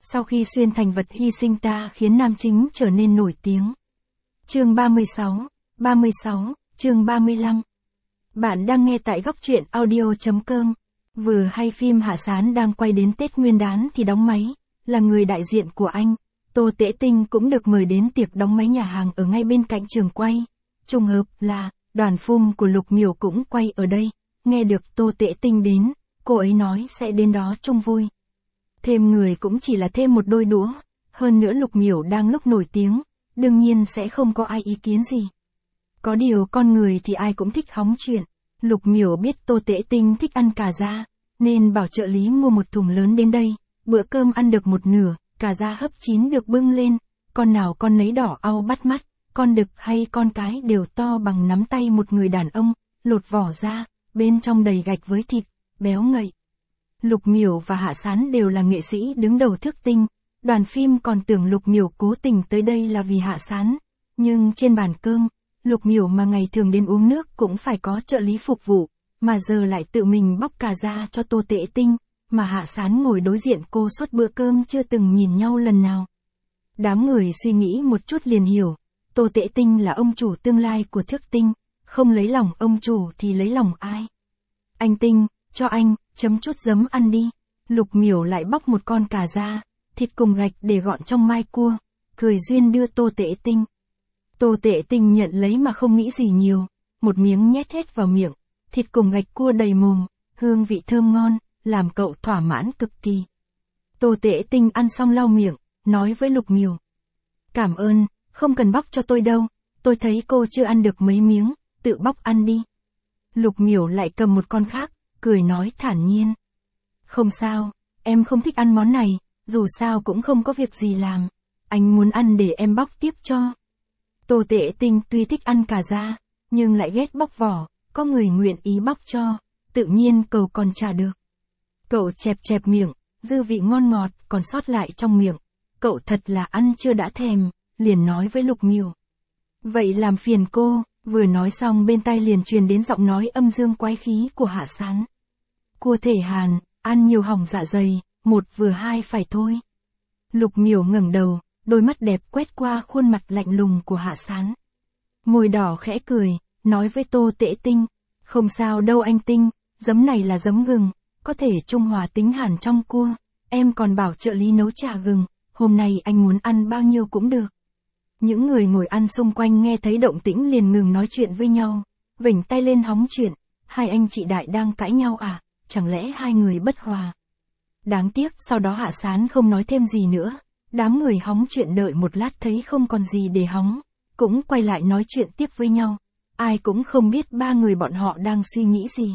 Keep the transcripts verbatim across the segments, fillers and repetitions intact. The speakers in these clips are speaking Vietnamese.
Sau khi xuyên thành vật hy sinh ta khiến nam chính trở nên nổi tiếng. Chương ba mươi sáu, ba mươi sáu, chương ba mươi lăm. Bạn đang nghe tại góc truyện audio chấm com. Vừa hay phim Hạ Sán đang quay đến Tết Nguyên đán thì đóng máy, là người đại diện của anh. Tô Tễ Tinh cũng được mời đến tiệc đóng máy nhà hàng ở ngay bên cạnh trường quay. Trùng hợp là, đoàn phim của Lục Miểu cũng quay ở đây. Nghe được Tô Tễ Tinh đến, cô ấy nói sẽ đến đó chung vui. Thêm người cũng chỉ là thêm một đôi đũa. Hơn nữa Lục Miểu đang lúc nổi tiếng, đương nhiên sẽ không có ai ý kiến gì. Có điều con người thì ai cũng thích hóng chuyện. Lục Miểu biết Tô Tễ Tinh thích ăn cà ria, nên bảo trợ lý mua một thùng lớn đến đây. Bữa cơm ăn được một nửa, cà ria hấp chín được bưng lên. Con nào con nấy đỏ au bắt mắt, con đực hay con cái đều to bằng nắm tay một người đàn ông, lột vỏ ra, bên trong đầy gạch với thịt, béo ngậy. Lục Miểu và Hạ Sán đều là nghệ sĩ đứng đầu Thước Tinh. Đoàn phim còn tưởng Lục Miểu cố tình tới đây là vì Hạ Sán. Nhưng trên bàn cơm, Lục Miểu mà ngày thường đến uống nước cũng phải có trợ lý phục vụ, mà giờ lại tự mình bóc cà ria cho Tô Tễ Tinh, mà Hạ Sán ngồi đối diện cô suốt bữa cơm chưa từng nhìn nhau lần nào. Đám người suy nghĩ một chút liền hiểu, Tô Tễ Tinh là ông chủ tương lai của Thước Tinh, không lấy lòng ông chủ thì lấy lòng ai. Anh Tinh, cho anh, chấm chút giấm ăn đi. Lục Miểu lại bóc một con cà ria, thịt cùng gạch để gọn trong mai cua, cười duyên đưa Tô Tễ Tinh. Tô Tễ Tinh nhận lấy mà không nghĩ gì nhiều, một miếng nhét hết vào miệng, thịt cùng gạch cua đầy mồm, hương vị thơm ngon, làm cậu thỏa mãn cực kỳ. Tô Tễ Tinh ăn xong lau miệng, nói với Lục Miểu. Cảm ơn, không cần bóc cho tôi đâu, tôi thấy cô chưa ăn được mấy miếng, tự bóc ăn đi. Lục Miểu lại cầm một con khác, cười nói thản nhiên. Không sao, em không thích ăn món này, dù sao cũng không có việc gì làm, anh muốn ăn để em bóc tiếp cho. Tô Tễ Tinh tuy thích ăn cà ria, nhưng lại ghét bóc vỏ, có người nguyện ý bóc cho, tự nhiên cậu còn trả được. Cậu chẹp chẹp miệng, dư vị ngon ngọt còn sót lại trong miệng, cậu thật là ăn chưa đã thèm, liền nói với Lục Miểu. Vậy làm phiền cô, vừa nói xong bên tai liền truyền đến giọng nói âm dương quái khí của Hạ Sán. Cua thể hàn, ăn nhiều hỏng dạ dày, một vừa hai phải thôi. Lục Miểu ngẩng đầu, đôi mắt đẹp quét qua khuôn mặt lạnh lùng của Hạ Sán. Môi đỏ khẽ cười, nói với Tô Tễ Tinh, không sao đâu anh Tinh, giấm này là giấm gừng, có thể trung hòa tính hàn trong cua, em còn bảo trợ lý nấu trà gừng, hôm nay anh muốn ăn bao nhiêu cũng được. Những người ngồi ăn xung quanh nghe thấy động tĩnh liền ngừng nói chuyện với nhau, vểnh tay lên hóng chuyện, hai anh chị đại đang cãi nhau à, chẳng lẽ hai người bất hòa. Đáng tiếc sau đó Hạ Sán không nói thêm gì nữa. Đám người hóng chuyện đợi một lát thấy không còn gì để hóng, cũng quay lại nói chuyện tiếp với nhau. Ai cũng không biết ba người bọn họ đang suy nghĩ gì.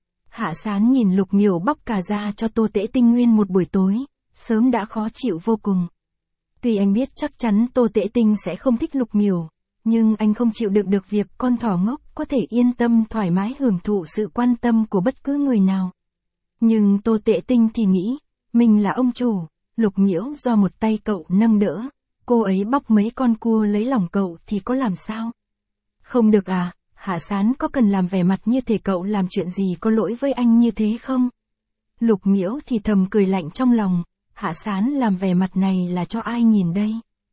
Hạ Sán nhìn Lục Miểu bóc cà ria cho Tô Tễ Tinh nguyên một buổi tối, sớm đã khó chịu vô cùng. Tuy anh biết chắc chắn Tô Tễ Tinh sẽ không thích Lục Miểu, nhưng anh không chịu đựng được việc con thỏ ngốc có thể yên tâm thoải mái hưởng thụ sự quan tâm của bất cứ người nào. Nhưng Tô Tễ Tinh thì nghĩ, mình là ông chủ. Lục Miểu do một tay cậu nâng đỡ, cô ấy bóc mấy con cua lấy lòng cậu thì có làm sao? Không được à, Hạ Sán có cần làm vẻ mặt như thể cậu làm chuyện gì có lỗi với anh như thế không? Lục Miểu thì thầm cười lạnh trong lòng, Hạ Sán làm vẻ mặt này là cho ai nhìn đây?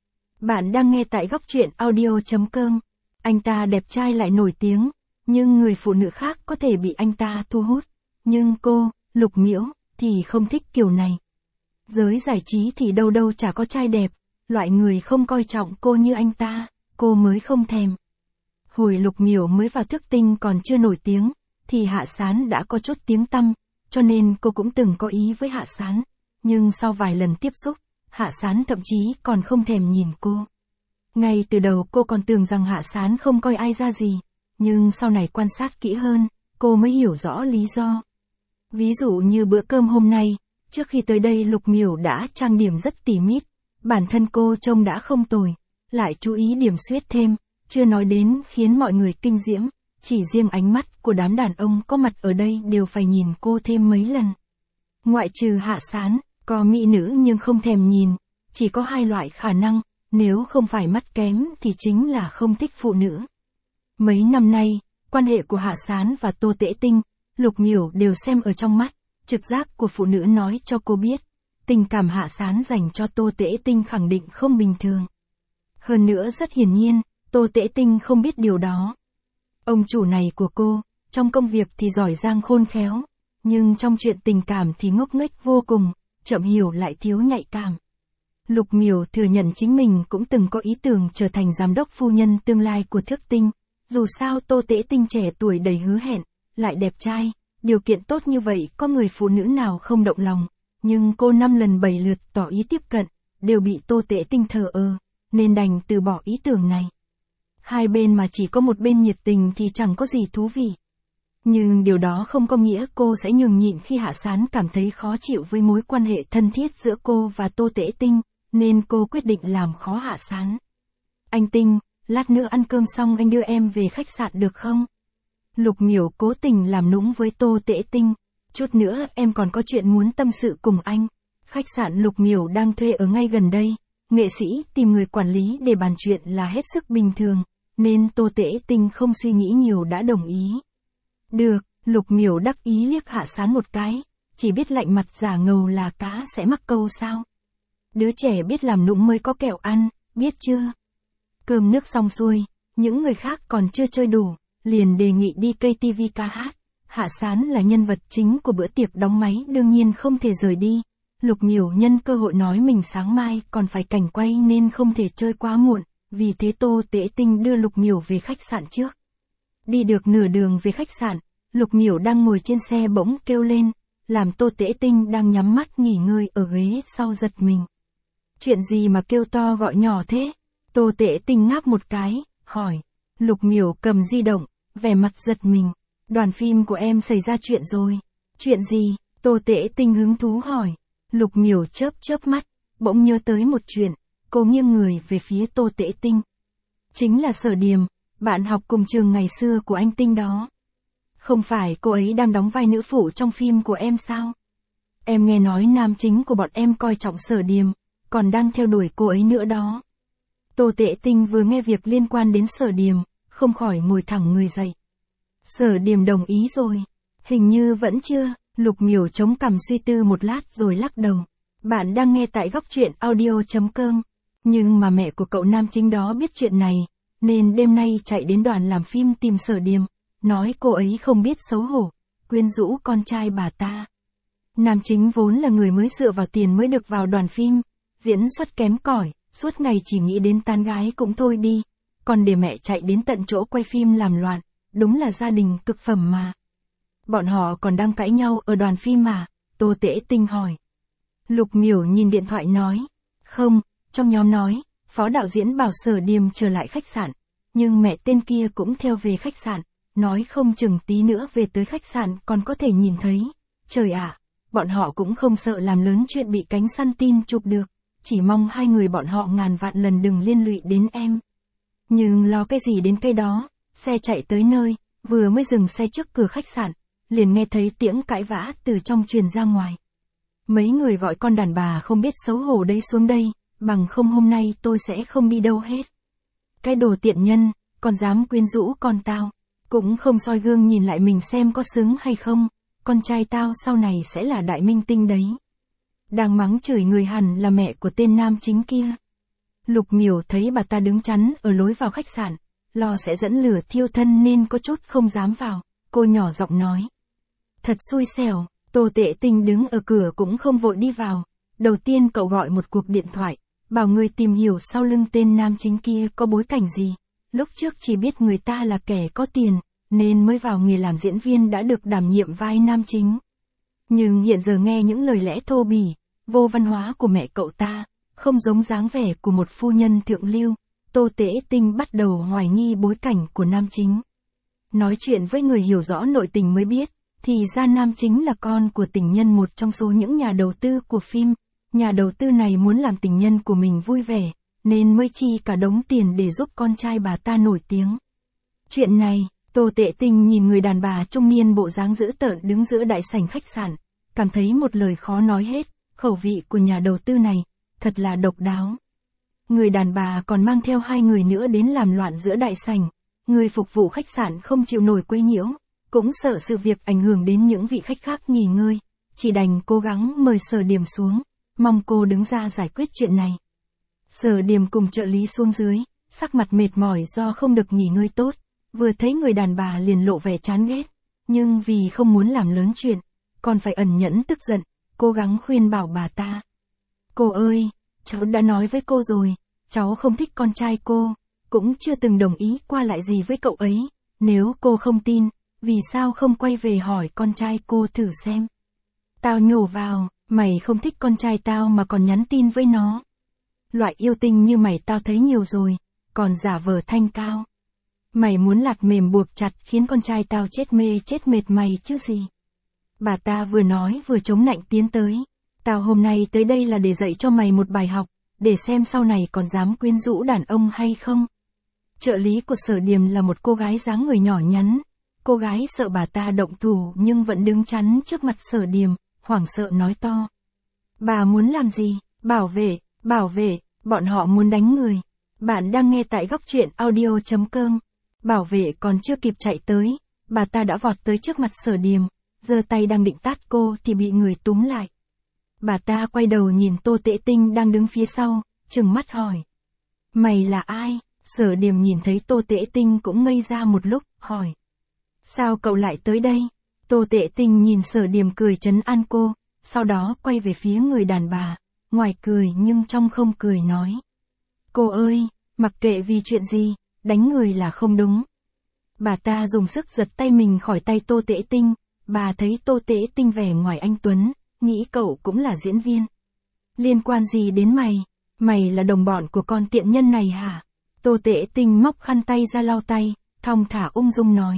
Bạn đang nghe tại góc truyện audio chấm com. Anh ta đẹp trai lại nổi tiếng, nhưng người phụ nữ khác có thể bị anh ta thu hút. Nhưng cô, Lục Miểu, thì không thích kiểu này. Giới giải trí thì đâu đâu chả có trai đẹp, loại người không coi trọng cô như anh ta, cô mới không thèm. Hồi Lục Miểu mới vào Thước Tinh còn chưa nổi tiếng, thì Hạ Sán đã có chút tiếng tăm, cho nên cô cũng từng có ý với Hạ Sán. Nhưng sau vài lần tiếp xúc, Hạ Sán thậm chí còn không thèm nhìn cô. Ngay từ đầu cô còn tưởng rằng Hạ Sán không coi ai ra gì, nhưng sau này quan sát kỹ hơn, cô mới hiểu rõ lý do. Ví dụ như bữa cơm hôm nay, trước khi tới đây Lục Miểu đã trang điểm rất tỉ mít, bản thân cô trông đã không tồi, lại chú ý điểm xuyết thêm, chưa nói đến khiến mọi người kinh diễm, chỉ riêng ánh mắt của đám đàn ông có mặt ở đây đều phải nhìn cô thêm mấy lần. Ngoại trừ Hạ Sán, có mỹ nữ nhưng không thèm nhìn, chỉ có hai loại khả năng, nếu không phải mắt kém thì chính là không thích phụ nữ. Mấy năm nay, quan hệ của Hạ Sán và Tô Tễ Tinh, Lục Miểu đều xem ở trong mắt. Trực giác của phụ nữ nói cho cô biết, tình cảm Hạ Sán dành cho Tô Tễ Tinh khẳng định không bình thường. Hơn nữa rất hiển nhiên, Tô Tễ Tinh không biết điều đó. Ông chủ này của cô, trong công việc thì giỏi giang khôn khéo, nhưng trong chuyện tình cảm thì ngốc nghếch vô cùng, chậm hiểu lại thiếu nhạy cảm. Lục Miểu thừa nhận chính mình cũng từng có ý tưởng trở thành giám đốc phu nhân tương lai của Thước Tinh. Dù sao Tô Tễ Tinh trẻ tuổi đầy hứa hẹn, lại đẹp trai, điều kiện tốt như vậy có người phụ nữ nào không động lòng. Nhưng cô năm lần bảy lượt tỏ ý tiếp cận, đều bị Tô Tễ Tinh thờ ơ, nên đành từ bỏ ý tưởng này. Hai bên mà chỉ có một bên nhiệt tình thì chẳng có gì thú vị. Nhưng điều đó không có nghĩa cô sẽ nhường nhịn khi Hạ Sán cảm thấy khó chịu với mối quan hệ thân thiết giữa cô và Tô Tễ Tinh, nên cô quyết định làm khó Hạ Sán. Anh Tinh, lát nữa ăn cơm xong anh đưa em về khách sạn được không? Lục Miểu cố tình làm nũng với Tô Tễ Tinh. Chút nữa em còn có chuyện muốn tâm sự cùng anh. Khách sạn Lục Miểu đang thuê ở ngay gần đây. Nghệ sĩ tìm người quản lý để bàn chuyện là hết sức bình thường, nên Tô Tễ Tinh không suy nghĩ nhiều đã đồng ý. Được, Lục Miểu đắc ý liếc Hạ Sán một cái, chỉ biết lạnh mặt giả ngầu là cá sẽ mắc câu sao. Đứa trẻ biết làm nũng mới có kẹo ăn, biết chưa? Cơm nước xong xuôi, những người khác còn chưa chơi đủ, liền đề nghị đi ca tê vê ca hát. Hạ Sán là nhân vật chính của bữa tiệc đóng máy đương nhiên không thể rời đi. Lục Miểu nhân cơ hội nói mình sáng mai còn phải cảnh quay nên không thể chơi quá muộn, vì thế Tô Tễ Tinh đưa Lục Miểu về khách sạn trước. Đi được nửa đường về khách sạn, Lục Miểu đang ngồi trên xe bỗng kêu lên, làm Tô Tễ Tinh đang nhắm mắt nghỉ ngơi ở ghế sau giật mình. Chuyện gì mà kêu to gọi nhỏ thế? Tô Tễ Tinh ngáp một cái, hỏi. Lục Miểu cầm di động, vẻ mặt giật mình. Đoàn phim của em xảy ra chuyện rồi. Chuyện gì? Tô Tễ Tinh hứng thú hỏi. Lục Miểu chớp chớp mắt, bỗng nhớ tới một chuyện, cô nghiêng người về phía Tô Tễ Tinh. Chính là Sở Điềm, bạn học cùng trường ngày xưa của anh Tinh đó. Không phải cô ấy đang đóng vai nữ phụ trong phim của em sao? Em nghe nói nam chính của bọn em coi trọng Sở Điềm, còn đang theo đuổi cô ấy nữa đó. Tô Tễ Tinh vừa nghe việc liên quan đến Sở Điềm, không khỏi ngồi thẳng người dậy. Sở Điềm đồng ý rồi. Hình như vẫn chưa. Lục Miểu chống cằm suy tư một lát rồi lắc đầu. Bạn đang nghe tại góc truyện audio chấm com. Nhưng mà mẹ của cậu nam chính đó biết chuyện này, nên đêm nay chạy đến đoàn làm phim tìm Sở Điềm, nói cô ấy không biết xấu hổ, quyến rũ con trai bà ta. Nam chính vốn là người mới dựa vào tiền mới được vào đoàn phim, diễn xuất kém cỏi, suốt ngày chỉ nghĩ đến tán gái cũng thôi đi, còn để mẹ chạy đến tận chỗ quay phim làm loạn, đúng là gia đình cực phẩm mà. Bọn họ còn đang cãi nhau ở đoàn phim mà? Tô Tễ Tinh hỏi. Lục Miểu nhìn điện thoại nói. Không, trong nhóm nói, phó đạo diễn bảo Sở Điềm trở lại khách sạn, nhưng mẹ tên kia cũng theo về khách sạn, nói không chừng tí nữa về tới khách sạn còn có thể nhìn thấy. Trời ạ, bọn họ cũng không sợ làm lớn chuyện bị cánh săn tin chụp được, chỉ mong hai người bọn họ ngàn vạn lần đừng liên lụy đến em. Nhưng lo cái gì đến cái đó, xe chạy tới nơi, vừa mới dừng xe trước cửa khách sạn, liền nghe thấy tiếng cãi vã từ trong truyền ra ngoài. Mấy người gọi con đàn bà không biết xấu hổ đây xuống đây, bằng không hôm nay tôi sẽ không đi đâu hết. Cái đồ tiện nhân, còn dám quyến rũ con tao, cũng không soi gương nhìn lại mình xem có xứng hay không, con trai tao sau này sẽ là đại minh tinh đấy. Đang mắng chửi người hẳn là mẹ của tên nam chính kia. Lục Miểu thấy bà ta đứng chắn ở lối vào khách sạn, lo sẽ dẫn lửa thiêu thân nên có chút không dám vào, cô nhỏ giọng nói. Thật xui xẻo, Tô Tễ Tinh đứng ở cửa cũng không vội đi vào. Đầu tiên cậu gọi một cuộc điện thoại, bảo người tìm hiểu sau lưng tên nam chính kia có bối cảnh gì. Lúc trước chỉ biết người ta là kẻ có tiền, nên mới vào nghề làm diễn viên đã được đảm nhiệm vai nam chính. Nhưng hiện giờ nghe những lời lẽ thô bỉ, vô văn hóa của mẹ cậu ta, không giống dáng vẻ của một phu nhân thượng lưu, Tô Tễ Tinh bắt đầu hoài nghi bối cảnh của nam chính. Nói chuyện với người hiểu rõ nội tình mới biết, thì ra nam chính là con của tình nhân một trong số những nhà đầu tư của phim. Nhà đầu tư này muốn làm tình nhân của mình vui vẻ, nên mới chi cả đống tiền để giúp con trai bà ta nổi tiếng. Chuyện này, Tô Tễ Tinh nhìn người đàn bà trung niên bộ dáng dữ tợn đứng giữa đại sảnh khách sạn, cảm thấy một lời khó nói hết, khẩu vị của nhà đầu tư này, thật là độc đáo. Người đàn bà còn mang theo hai người nữa đến làm loạn giữa đại sảnh, người phục vụ khách sạn không chịu nổi quấy nhiễu, cũng sợ sự việc ảnh hưởng đến những vị khách khác nghỉ ngơi, chỉ đành cố gắng mời Sở Điềm xuống, mong cô đứng ra giải quyết chuyện này. Sở Điềm cùng trợ lý xuống dưới, sắc mặt mệt mỏi do không được nghỉ ngơi tốt, vừa thấy người đàn bà liền lộ vẻ chán ghét, nhưng vì không muốn làm lớn chuyện, còn phải ẩn nhẫn tức giận, cố gắng khuyên bảo bà ta. Cô ơi, cháu đã nói với cô rồi, cháu không thích con trai cô, cũng chưa từng đồng ý qua lại gì với cậu ấy, nếu cô không tin, vì sao không quay về hỏi con trai cô thử xem. Tao nhổ vào, mày không thích con trai tao mà còn nhắn tin với nó. Loại yêu tinh như mày tao thấy nhiều rồi, còn giả vờ thanh cao. Mày muốn lạt mềm buộc chặt khiến con trai tao chết mê chết mệt mày chứ gì. Bà ta vừa nói vừa chống nạnh tiến tới. Tao hôm nay tới đây là để dạy cho mày một bài học, để xem sau này còn dám quyến rũ đàn ông hay không. Trợ lý của Sở Điềm là một cô gái dáng người nhỏ nhắn. Cô gái sợ bà ta động thủ nhưng vẫn đứng chắn trước mặt Sở Điềm, hoảng sợ nói to. Bà muốn làm gì? Bảo vệ, bảo vệ, bọn họ muốn đánh người. Bạn đang nghe tại góc truyện audio chấm com. Bảo vệ còn chưa kịp chạy tới, bà ta đã vọt tới trước mặt Sở Điềm, giơ tay đang định tát cô thì bị người túm lại. Bà ta quay đầu nhìn Tô Tễ Tinh đang đứng phía sau, trừng mắt hỏi. Mày là ai? Sở Điềm nhìn thấy Tô Tễ Tinh cũng ngây ra một lúc, hỏi. Sao cậu lại tới đây? Tô Tễ Tinh nhìn Sở Điềm cười trấn an cô, sau đó quay về phía người đàn bà, ngoài cười nhưng trong không cười nói. Cô ơi, mặc kệ vì chuyện gì, đánh người là không đúng. Bà ta dùng sức giật tay mình khỏi tay Tô Tễ Tinh, bà thấy Tô Tễ Tinh vẻ ngoài anh tuấn, nghĩ cậu cũng là diễn viên. Liên quan gì đến mày? Mày là đồng bọn của con tiện nhân này hả? Tô Tễ Tinh móc khăn tay ra lau tay, thong thả ung dung nói.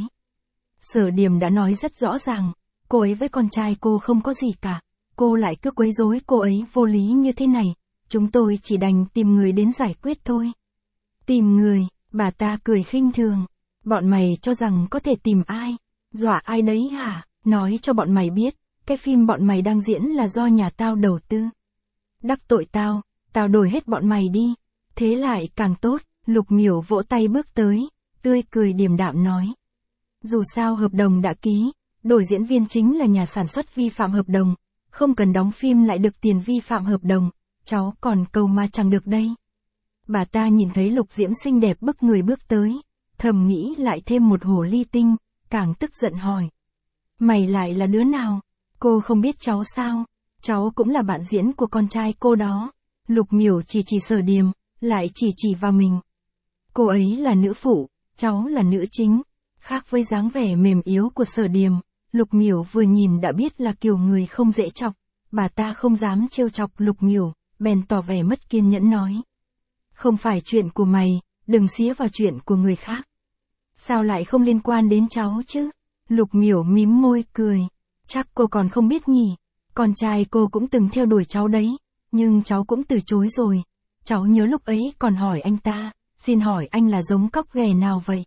Sở Điềm đã nói rất rõ ràng, cô ấy với con trai cô không có gì cả, cô lại cứ quấy rối cô ấy vô lý như thế này, chúng tôi chỉ đành tìm người đến giải quyết thôi. Tìm người, bà ta cười khinh thường, bọn mày cho rằng có thể tìm ai, dọa ai đấy hả? Nói cho bọn mày biết, cái phim bọn mày đang diễn là do nhà tao đầu tư. Đắc tội tao, tao đổi hết bọn mày đi, thế lại càng tốt. Lục Miểu vỗ tay bước tới, tươi cười điềm đạm nói. Dù sao hợp đồng đã ký, đổi diễn viên chính là nhà sản xuất vi phạm hợp đồng, không cần đóng phim lại được tiền vi phạm hợp đồng, cháu còn cầu mà chẳng được đây. Bà ta nhìn thấy Lục Diễm xinh đẹp bức người bước tới, thầm nghĩ lại thêm một hồ ly tinh, càng tức giận hỏi. Mày lại là đứa nào? Cô không biết cháu sao? Cháu cũng là bạn diễn của con trai cô đó. Lục Miểu chỉ chỉ Sở Điềm, lại chỉ chỉ vào mình. Cô ấy là nữ phụ, cháu là nữ chính. Khác với dáng vẻ mềm yếu của Sở Điềm, Lục Miểu vừa nhìn đã biết là kiểu người không dễ chọc. Bà ta không dám trêu chọc Lục Miểu, bèn tỏ vẻ mất kiên nhẫn nói. Không phải chuyện của mày, đừng xía vào chuyện của người khác. Sao lại không liên quan đến cháu chứ? Lục Miểu mím môi cười. Chắc cô còn không biết nhỉ, con trai cô cũng từng theo đuổi cháu đấy, nhưng cháu cũng từ chối rồi. Cháu nhớ lúc ấy còn hỏi anh ta, xin hỏi anh là giống cóc ghẻ nào vậy?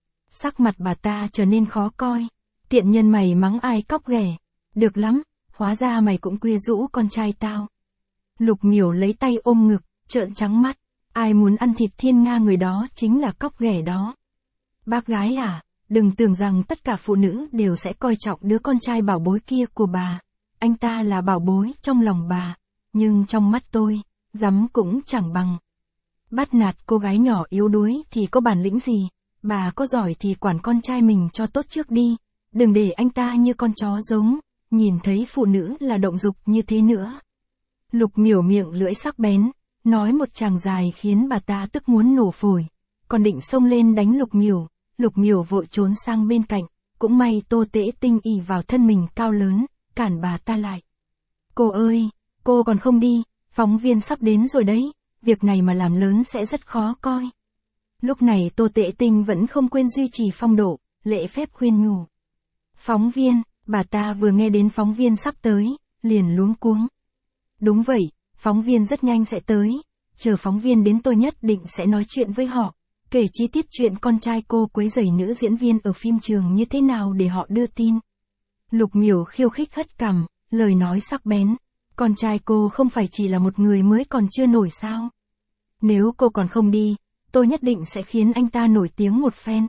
Sắc mặt bà ta trở nên khó coi. Tiện nhân mày mắng ai cóc ghẻ? Được lắm, hóa ra mày cũng quyến rũ con trai tao. Lục Miểu lấy tay ôm ngực, trợn trắng mắt. Ai muốn ăn thịt thiên nga người đó chính là cóc ghẻ đó. Bác gái à, đừng tưởng rằng tất cả phụ nữ đều sẽ coi trọng đứa con trai bảo bối kia của bà. Anh ta là bảo bối trong lòng bà, nhưng trong mắt tôi, dám cũng chẳng bằng. Bắt nạt cô gái nhỏ yếu đuối thì có bản lĩnh gì, bà có giỏi thì quản con trai mình cho tốt trước đi, đừng để anh ta như con chó giống, nhìn thấy phụ nữ là động dục như thế nữa. Lục Miểu miệng lưỡi sắc bén, nói một tràng dài khiến bà ta tức muốn nổ phổi, còn định xông lên đánh Lục Miểu. Lục Miểu vội trốn sang bên cạnh, cũng may Tô Tễ Tinh ỷ vào thân mình cao lớn, cản bà ta lại. Cô ơi, cô còn không đi, phóng viên sắp đến rồi đấy, việc này mà làm lớn sẽ rất khó coi. Lúc này Tô Tễ Tinh vẫn không quên duy trì phong độ, lễ phép khuyên nhủ. Phóng viên, bà ta vừa nghe đến phóng viên sắp tới, liền luống cuống. Đúng vậy, phóng viên rất nhanh sẽ tới, chờ phóng viên đến tôi nhất định sẽ nói chuyện với họ. Kể chi tiết chuyện con trai cô quấy rầy nữ diễn viên ở phim trường như thế nào để họ đưa tin. Lục Miểu khiêu khích hất cằm, lời nói sắc bén. Con trai cô không phải chỉ là một người mới còn chưa nổi sao? Nếu cô còn không đi, tôi nhất định sẽ khiến anh ta nổi tiếng một phen.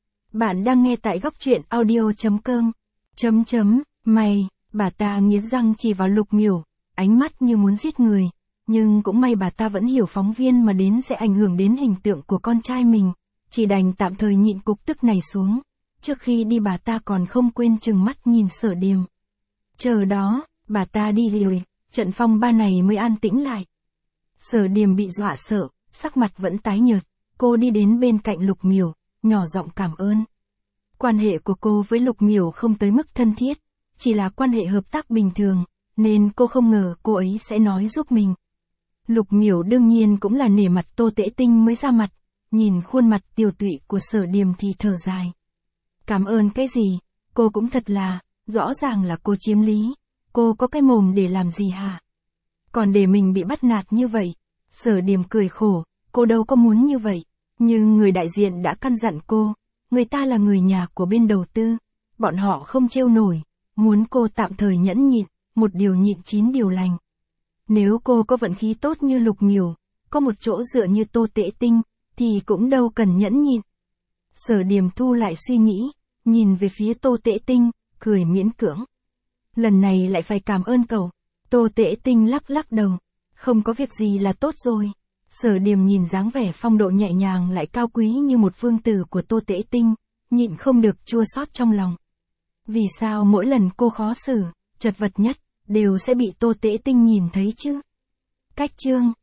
Bạn đang nghe tại góc truyện audio chấm com. Chấm chấm, mày, bà ta nghiến răng chỉ vào Lục Miểu. ánh mắt như muốn giết người. Nhưng cũng may bà ta vẫn hiểu phóng viên mà đến sẽ ảnh hưởng đến hình tượng của con trai mình, chỉ đành tạm thời nhịn cục tức này xuống. Trước khi đi bà ta còn không quên trừng mắt nhìn Sở Điềm. Chờ đó, bà ta đi rồi, trận phong ba này mới an tĩnh lại. Sở Điềm bị dọa sợ, sắc mặt vẫn tái nhợt, cô đi đến bên cạnh Lục Miểu, nhỏ giọng cảm ơn. Quan hệ của cô với Lục Miểu không tới mức thân thiết, chỉ là quan hệ hợp tác bình thường, nên cô không ngờ cô ấy sẽ nói giúp mình. Lục Miểu đương nhiên cũng là nể mặt Tô Tễ Tinh mới ra mặt, nhìn khuôn mặt tiều tụy của Sở Điềm thì thở dài. Cảm ơn cái gì, cô cũng thật là, rõ ràng là cô chiếm lý, cô có cái mồm để làm gì hả? Còn để mình bị bắt nạt như vậy. Sở Điềm cười khổ, cô đâu có muốn như vậy, nhưng người đại diện đã căn dặn cô, người ta là người nhà của bên đầu tư, bọn họ không trêu nổi, muốn cô tạm thời nhẫn nhịn, một điều nhịn chín điều lành. Nếu cô có vận khí tốt như Lục Miểu, có một chỗ dựa như Tô Tễ Tinh, thì cũng đâu cần nhẫn nhịn. Sở Điềm thu lại suy nghĩ, nhìn về phía Tô Tễ Tinh, cười miễn cưỡng. Lần này lại phải cảm ơn cậu. Tô Tễ Tinh lắc lắc đầu, không có việc gì là tốt rồi. Sở Điềm nhìn dáng vẻ phong độ nhẹ nhàng lại cao quý như một vương tử của Tô Tễ Tinh, nhịn không được chua xót trong lòng. Vì sao mỗi lần cô khó xử, chật vật nhất, đều sẽ bị Tô Tễ Tinh nhìn thấy chứ? Cách chương